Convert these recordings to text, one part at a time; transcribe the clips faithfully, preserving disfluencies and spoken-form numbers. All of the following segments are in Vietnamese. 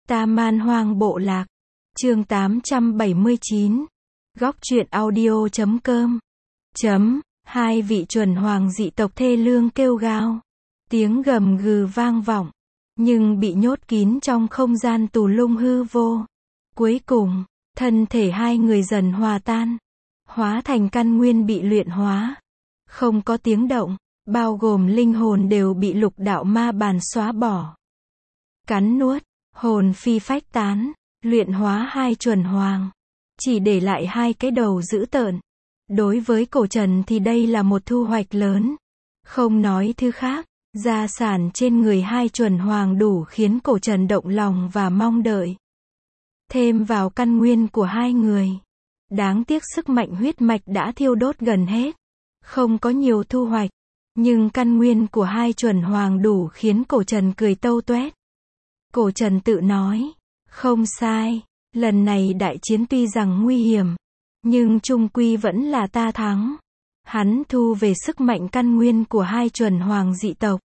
Ta Man Hoang Bộ Lạc. Chương tám trăm bảy mươi chín. Góc truyện audio chấm com. Chấm. Hai vị chuẩn hoàng dị tộc thê lương kêu gào. Tiếng gầm gừ vang vọng. Nhưng bị nhốt kín trong không gian tù lung hư vô. Cuối cùng, thân thể hai người dần hòa tan. Hóa thành căn nguyên bị luyện hóa. Không có tiếng động, bao gồm linh hồn đều bị lục đạo ma bàn xóa bỏ. Cắn nuốt, hồn phi phách tán, luyện hóa hai chuẩn hoàng. Chỉ để lại hai cái đầu dữ tợn. Đối với cổ trần thì đây là một thu hoạch lớn. Không nói thứ khác, gia sản trên người hai chuẩn hoàng đủ khiến cổ trần động lòng và mong đợi. Thêm vào căn nguyên của hai người. Đáng tiếc sức mạnh huyết mạch đã thiêu đốt gần hết. Không có nhiều thu hoạch. Nhưng căn nguyên của hai chuẩn hoàng đủ khiến cổ trần cười tâu tuét. Cổ trần tự nói. Không sai. Lần này đại chiến tuy rằng nguy hiểm. Nhưng chung quy vẫn là ta thắng. Hắn thu về sức mạnh căn nguyên của hai chuẩn hoàng dị tộc.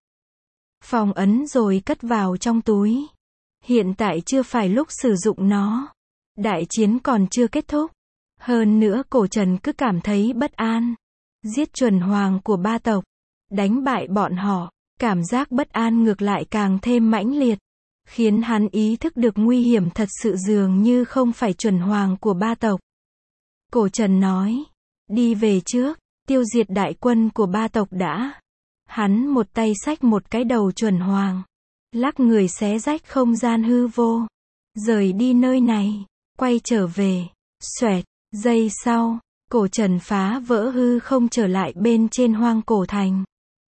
Phong ấn rồi cất vào trong túi. Hiện tại chưa phải lúc sử dụng nó. Đại chiến còn chưa kết thúc. Hơn nữa cổ trần cứ cảm thấy bất an. Giết chuẩn hoàng của ba tộc. Đánh bại bọn họ. Cảm giác bất an ngược lại càng thêm mãnh liệt. Khiến hắn ý thức được nguy hiểm thật sự dường như không phải chuẩn hoàng của ba tộc. Cổ trần nói. Đi về trước. Tiêu diệt đại quân của ba tộc đã. Hắn một tay xách một cái đầu chuẩn hoàng. Lắc người xé rách không gian hư vô. Rời đi nơi này. Quay trở về. Xoẹt. Giây sau. Cổ trần phá vỡ hư không trở lại bên trên hoang cổ thành.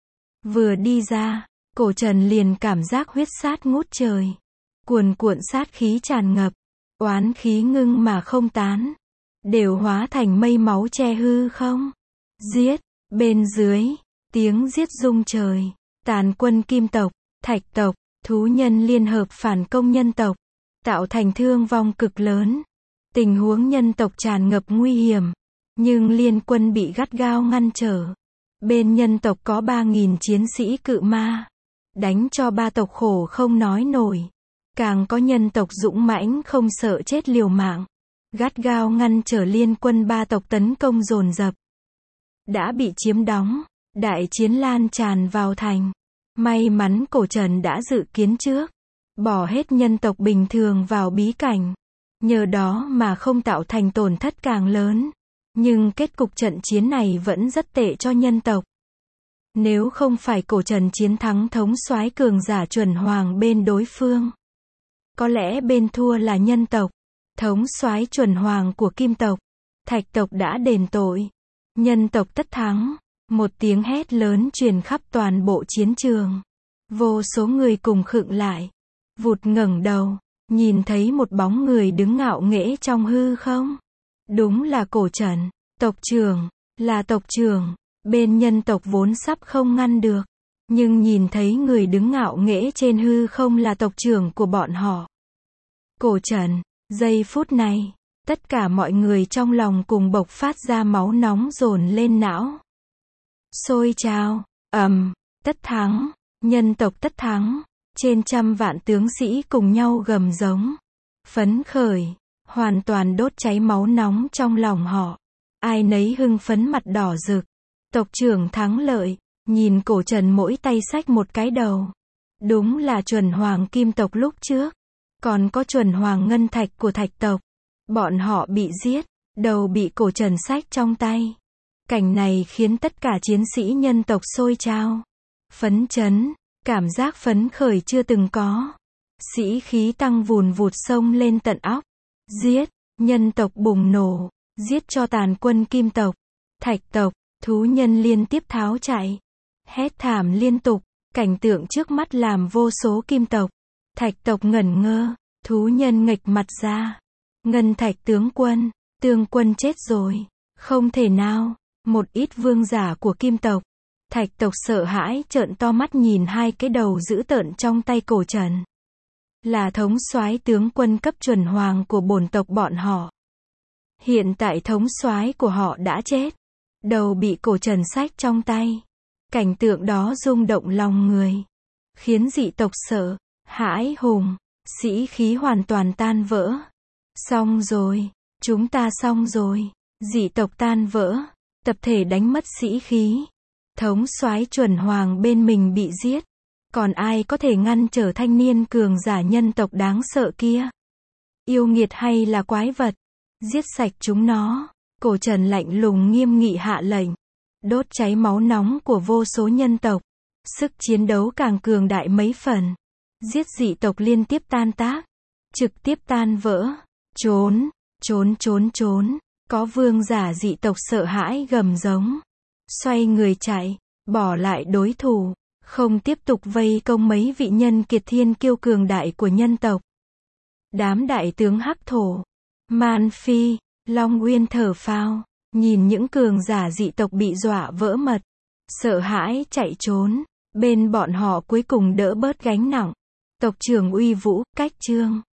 Vừa đi ra. Cổ trần liền cảm giác huyết sát ngút trời. Cuồn cuộn sát khí tràn ngập. Oán khí ngưng mà không tán. Đều hóa thành mây máu che hư không. Giết. Bên dưới. Tiếng giết rung trời. Tàn quân kim tộc. Thạch tộc. Thú nhân liên hợp phản công nhân tộc. Tạo thành thương vong cực lớn. Tình huống nhân tộc tràn ngập nguy hiểm. Nhưng liên quân bị gắt gao ngăn trở. Bên nhân tộc có ba nghìn chiến sĩ cự ma. Đánh cho ba tộc khổ không nói nổi. Càng có nhân tộc dũng mãnh không sợ chết liều mạng. Gắt gao ngăn trở liên quân ba tộc tấn công dồn dập. Đã bị chiếm đóng. Đại chiến lan tràn vào thành. May mắn cổ trần đã dự kiến trước. Bỏ hết nhân tộc bình thường vào bí cảnh. Nhờ đó mà không tạo thành tổn thất càng lớn. Nhưng kết cục trận chiến này vẫn rất tệ cho nhân tộc. Nếu không phải cổ trần chiến thắng thống soái cường giả chuẩn hoàng bên đối phương. Có lẽ bên thua là nhân tộc. Thống soái chuẩn hoàng của kim tộc. Thạch tộc đã đền tội. Nhân tộc tất thắng. Một tiếng hét lớn truyền khắp toàn bộ chiến trường. Vô số người cùng khựng lại. Vụt ngẩng đầu. Nhìn thấy một bóng người đứng ngạo nghễ trong hư không. Đúng là cổ trần. Tộc trưởng. Là tộc trưởng. Bên nhân tộc vốn sắp không ngăn được. Nhưng nhìn thấy người đứng ngạo nghễ trên hư không là tộc trưởng của bọn họ. Cổ trần. Giây phút này. Tất cả mọi người trong lòng cùng bộc phát ra máu nóng dồn lên não. Sôi trào. Ầm. Tất thắng. Nhân tộc tất thắng. Trên trăm vạn tướng sĩ cùng nhau gầm giống. Phấn khởi. Hoàn toàn đốt cháy máu nóng trong lòng họ. Ai nấy hưng phấn mặt đỏ rực. Tộc trưởng thắng lợi. Nhìn cổ trần mỗi tay xách một cái đầu. Đúng là chuẩn hoàng kim tộc lúc trước. Còn có chuẩn hoàng ngân thạch của thạch tộc. Bọn họ bị giết. Đầu bị cổ trần xách trong tay. Cảnh này khiến tất cả chiến sĩ nhân tộc sôi trào. Phấn chấn. Cảm giác phấn khởi chưa từng có. Sĩ khí tăng vùn vụt sông lên tận óc. Giết. Nhân tộc bùng nổ. Giết cho tàn quân kim tộc. Thạch tộc. Thú nhân liên tiếp tháo chạy. Hét thảm liên tục. Cảnh tượng trước mắt làm vô số kim tộc. Thạch tộc ngẩn ngơ. Thú nhân nghệch mặt ra. Ngân thạch tướng quân. Tướng quân chết rồi. Không thể nào. Một ít vương giả của kim tộc. Thạch tộc sợ hãi trợn to mắt nhìn hai cái đầu dữ tợn trong tay cổ trần. Là thống soái tướng quân cấp chuẩn hoàng của bổn tộc bọn họ. Hiện tại thống soái của họ đã chết. Đầu bị cổ trần xách trong tay. Cảnh tượng đó rung động lòng người. Khiến dị tộc sợ, hãi hùng. Sĩ khí hoàn toàn tan vỡ. Xong rồi, chúng ta xong rồi. Dị tộc tan vỡ, tập thể đánh mất sĩ khí. Thống soái Chuẩn Hoàng bên mình bị giết. Còn ai có thể ngăn trở thanh niên cường giả nhân tộc đáng sợ kia? Yêu nghiệt hay là quái vật? Giết sạch chúng nó. Cổ Trần lạnh lùng nghiêm nghị hạ lệnh. Đốt cháy máu nóng của vô số nhân tộc. Sức chiến đấu càng cường đại mấy phần. Giết dị tộc liên tiếp tan tác. Trực tiếp tan vỡ. Trốn, trốn trốn trốn. Có vương giả dị tộc sợ hãi gầm giống. Xoay người chạy, bỏ lại đối thủ. Không tiếp tục vây công mấy vị nhân kiệt thiên kiêu cường đại của nhân tộc. Đám đại tướng Hắc Thổ, Man Phi, Long Uyên thở phào, nhìn những cường giả dị tộc bị dọa vỡ mật, sợ hãi chạy trốn, bên bọn họ cuối cùng đỡ bớt gánh nặng. Tộc trưởng uy vũ, cách trương.